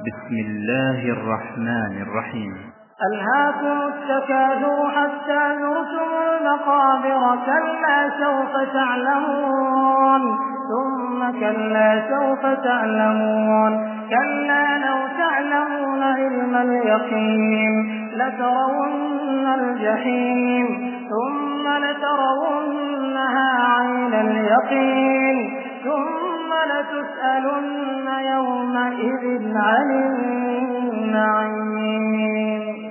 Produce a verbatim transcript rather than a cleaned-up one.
بسم الله الرحمن الرحيم. ألهاكم التكاثر حتى زرتم المقابر كلا سوف تعلمون ثم كلا سوف تعلمون كلا لو تعلمون علم اليقين لترون الجحيم ثم لترونها عين اليقين ثم لتسألن يومئذ عن النعيم.